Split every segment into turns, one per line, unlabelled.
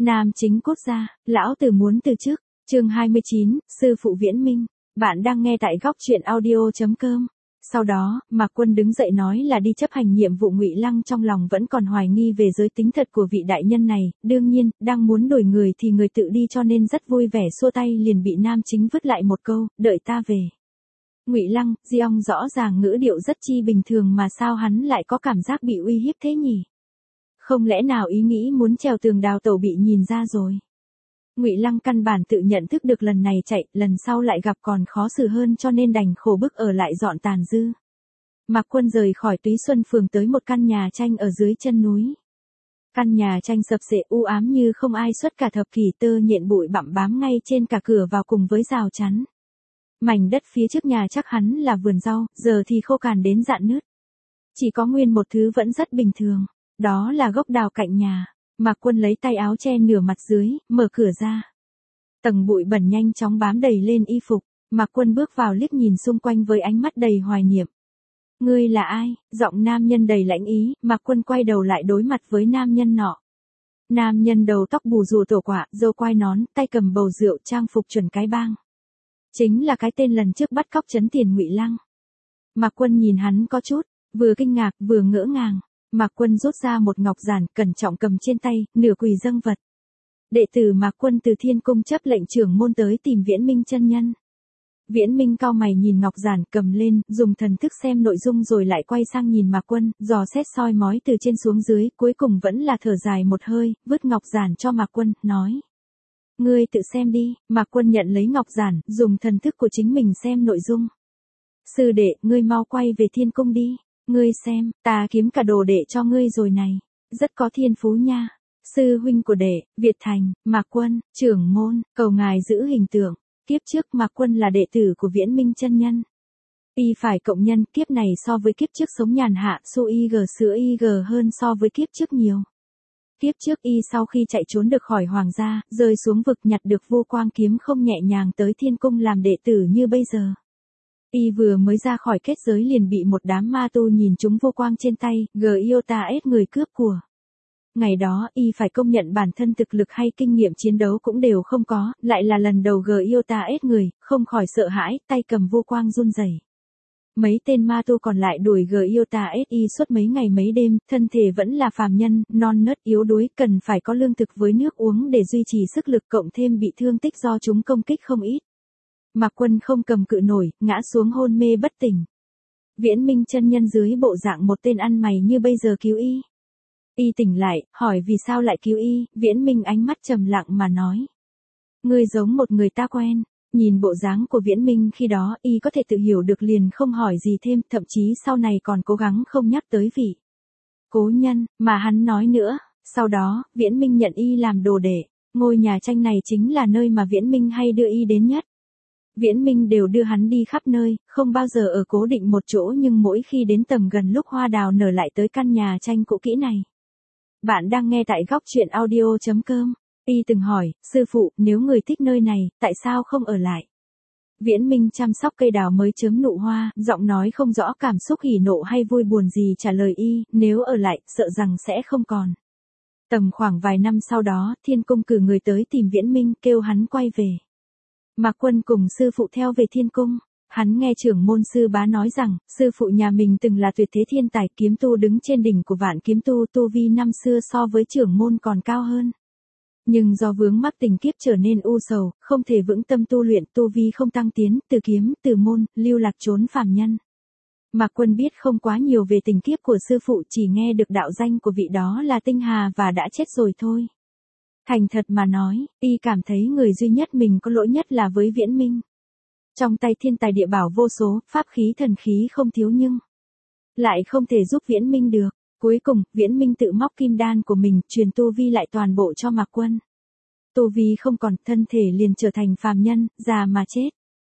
Nam chính cốt gia, lão tử muốn từ chức. Chương 29, sư phụ Viễn Minh. Bạn đang nghe tại góc truyện audio.com. Sau đó, Mạc Quân đứng dậy nói là đi chấp hành nhiệm vụ. Ngụy Lăng trong lòng vẫn còn hoài nghi về giới tính thật của vị đại nhân này, đương nhiên, đang muốn đổi người thì người tự đi, cho nên rất vui vẻ xua tay liền bị Nam chính vứt lại một câu, đợi ta về. Ngụy Lăng, Diong rõ ràng ngữ điệu rất chi bình thường mà sao hắn lại có cảm giác bị uy hiếp thế nhỉ? Không lẽ nào ý nghĩ muốn trèo tường đào tẩu bị nhìn ra rồi? Ngụy Lăng căn bản tự nhận thức được lần này chạy, lần sau lại gặp còn khó xử hơn, cho nên đành khổ bức ở lại dọn tàn dư. Mạc Quân rời khỏi Túy Xuân Phường tới một căn nhà tranh ở dưới chân núi. Căn nhà tranh sập xệ u ám như không ai suốt cả thập kỷ, tơ nhện bụi bặm bám ngay trên cả cửa vào cùng với rào chắn. Mảnh đất phía trước nhà chắc hẳn là vườn rau, giờ thì khô cằn đến rạn nứt. Chỉ có nguyên một thứ vẫn rất bình thường, đó là gốc đào cạnh nhà. Mạc Quân lấy tay áo che nửa mặt dưới, mở cửa ra. Tầng bụi bẩn nhanh chóng bám đầy lên y phục. Mạc Quân bước vào liếc nhìn xung quanh với ánh mắt đầy hoài niệm. Ngươi là ai? Giọng nam nhân đầy lãnh ý. Mạc Quân quay đầu lại đối mặt với nam nhân nọ. Nam nhân đầu tóc bù xù tổ quạ, râu quai nón, tay cầm bầu rượu, trang phục chuẩn cái bang. Chính là cái tên lần trước bắt cóc trấn tiền Ngụy Lăng. Mạc Quân nhìn hắn có chút, vừa kinh ngạc vừa ngỡ ngàng. Mạc Quân rút ra một ngọc giản, cẩn trọng cầm trên tay, nửa quỳ dâng vật. Đệ tử Mạc Quân từ Thiên Cung chấp lệnh trưởng môn tới tìm Viễn Minh chân nhân. Viễn Minh cau mày nhìn ngọc giản, cầm lên, dùng thần thức xem nội dung rồi lại quay sang nhìn Mạc Quân, dò xét soi mói từ trên xuống dưới, cuối cùng vẫn là thở dài một hơi, vứt ngọc giản cho Mạc Quân, nói. Ngươi tự xem đi. Mạc Quân nhận lấy ngọc giản, dùng thần thức của chính mình xem nội dung. Sư đệ, ngươi mau quay về Thiên Cung đi. Ngươi xem, ta kiếm cả đồ đệ cho ngươi rồi này. Rất có thiên phú nha. Sư huynh của đệ, Việt Thành, Mạc Quân, trưởng môn, cầu ngài giữ hình tượng. Kiếp trước Mạc Quân là đệ tử của Viễn Minh chân nhân. Y phải cộng nhân, kiếp này so với kiếp trước sống nhàn hạ, su ig sữa ig hơn so với kiếp trước nhiều. Kiếp trước y sau khi chạy trốn được khỏi hoàng gia, rơi xuống vực nhặt được vô quang kiếm không nhẹ nhàng tới Thiên Cung làm đệ tử như bây giờ. Y vừa mới ra khỏi kết giới liền bị một đám ma tu nhìn trúng vô quang trên tay, Giota-S người cướp của. Ngày đó y phải công nhận bản thân thực lực hay kinh nghiệm chiến đấu cũng đều không có, lại là lần đầu Giota-S người, không khỏi sợ hãi, tay cầm vô quang run rẩy. Mấy tên ma tu còn lại đuổi Giota-S y suốt mấy ngày mấy đêm, thân thể vẫn là phàm nhân, non nớt yếu đuối, cần phải có lương thực với nước uống để duy trì sức lực, cộng thêm bị thương tích do chúng công kích không ít. Mạc Quân không cầm cự nổi, ngã xuống hôn mê bất tỉnh. Viễn Minh chân nhân dưới bộ dạng một tên ăn mày như bây giờ cứu y. Y tỉnh lại, hỏi vì sao lại cứu y, Viễn Minh ánh mắt trầm lặng mà nói. Ngươi giống một người ta quen. Nhìn bộ dáng của Viễn Minh khi đó, y có thể tự hiểu được liền không hỏi gì thêm, thậm chí sau này còn cố gắng không nhắc tới vị cố nhân, mà hắn nói nữa. Sau đó, Viễn Minh nhận y làm đồ đệ. Ngôi nhà tranh này chính là nơi mà Viễn Minh hay đưa y đến nhất. Viễn Minh đều đưa hắn đi khắp nơi, không bao giờ ở cố định một chỗ, nhưng mỗi khi đến tầm gần lúc hoa đào nở lại tới căn nhà tranh cũ kỹ này. Bạn đang nghe tại góc truyện audio.com. Y từng hỏi, sư phụ, nếu người thích nơi này, tại sao không ở lại? Viễn Minh chăm sóc cây đào mới chớm nụ hoa, giọng nói không rõ cảm xúc hỉ nộ hay vui buồn gì, trả lời y, nếu ở lại, sợ rằng sẽ không còn. Tầm khoảng vài năm sau đó, Thiên Cung cử người tới tìm Viễn Minh, kêu hắn quay về. Mạc Quân cùng sư phụ theo về Thiên Cung. Hắn nghe trưởng môn sư bá nói rằng, sư phụ nhà mình từng là tuyệt thế thiên tài kiếm tu đứng trên đỉnh của vạn kiếm tu, tu vi năm xưa so với trưởng môn còn cao hơn. Nhưng do vướng mắc tình kiếp trở nên u sầu, không thể vững tâm tu luyện, tu vi không tăng tiến, từ kiếm, từ môn, lưu lạc trốn phàm nhân. Mạc Quân biết không quá nhiều về tình kiếp của sư phụ, chỉ nghe được đạo danh của vị đó là Tinh Hà và đã chết rồi thôi. Thành thật mà nói, y cảm thấy người duy nhất mình có lỗi nhất là với Viễn Minh. Trong tay thiên tài địa bảo vô số, pháp khí thần khí không thiếu nhưng lại không thể giúp Viễn Minh được. Cuối cùng, Viễn Minh tự móc kim đan của mình, truyền tu vi lại toàn bộ cho Mạc Quân. Tu vi không còn, thân thể liền trở thành phàm nhân, già mà chết.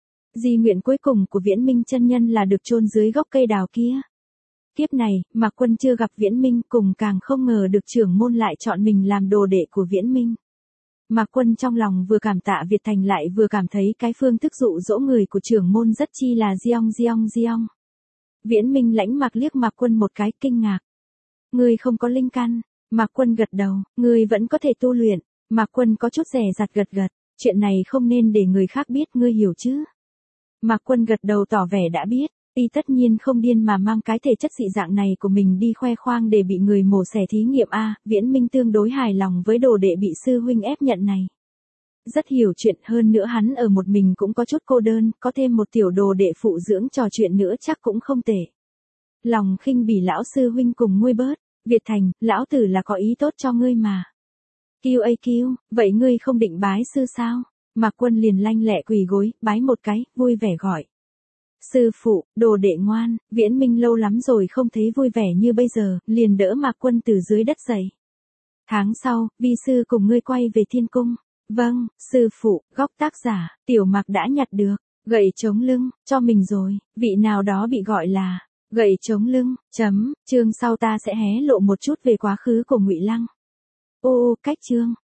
Di nguyện cuối cùng của Viễn Minh chân nhân là được chôn dưới gốc cây đào kia. Kiếp này, Mạc Quân chưa gặp Viễn Minh, cùng càng không ngờ được trưởng môn lại chọn mình làm đồ đệ của Viễn Minh. Mạc Quân trong lòng vừa cảm tạ Việt Thành lại vừa cảm thấy cái phương thức dụ dỗ người của trưởng môn rất chi là giong. Viễn Minh lãnh Mạc liếc Mạc Quân một cái, kinh ngạc. Ngươi không có linh căn. Mạc Quân gật đầu, ngươi vẫn có thể tu luyện. Mạc Quân có chút dè dặt gật gật, chuyện này không nên để người khác biết, ngươi hiểu chứ? Mạc Quân gật đầu tỏ vẻ đã biết, y tất nhiên không điên mà mang cái thể chất dị dạng này của mình đi khoe khoang để bị người mổ xẻ thí nghiệm a. Viễn Minh tương đối hài lòng với đồ đệ bị sư huynh ép nhận này. Rất hiểu chuyện, hơn nữa hắn ở một mình cũng có chút cô đơn, có thêm một tiểu đồ đệ phụ dưỡng trò chuyện nữa chắc cũng không tệ. Lòng khinh bỉ lão sư huynh cùng nguôi bớt, Việt Thành, lão tử là có ý tốt cho ngươi mà. QAQ, vậy ngươi không định bái sư sao? Mạc Quân liền lanh lẹ quỳ gối, bái một cái, vui vẻ gọi. Sư phụ, đồ đệ ngoan, Viễn Minh lâu lắm rồi không thấy vui vẻ như bây giờ, liền đỡ Mạc Quân từ dưới đất dậy. Tháng sau, vi sư cùng ngươi quay về thiên cung. Vâng, sư phụ, góc tác giả, Tiểu Mạc đã nhặt được, gậy chống lưng, cho mình rồi, vị nào đó bị gọi là, gậy chống lưng, chương sau ta sẽ hé lộ một chút về quá khứ của Ngụy Lăng. Ô, cách chương.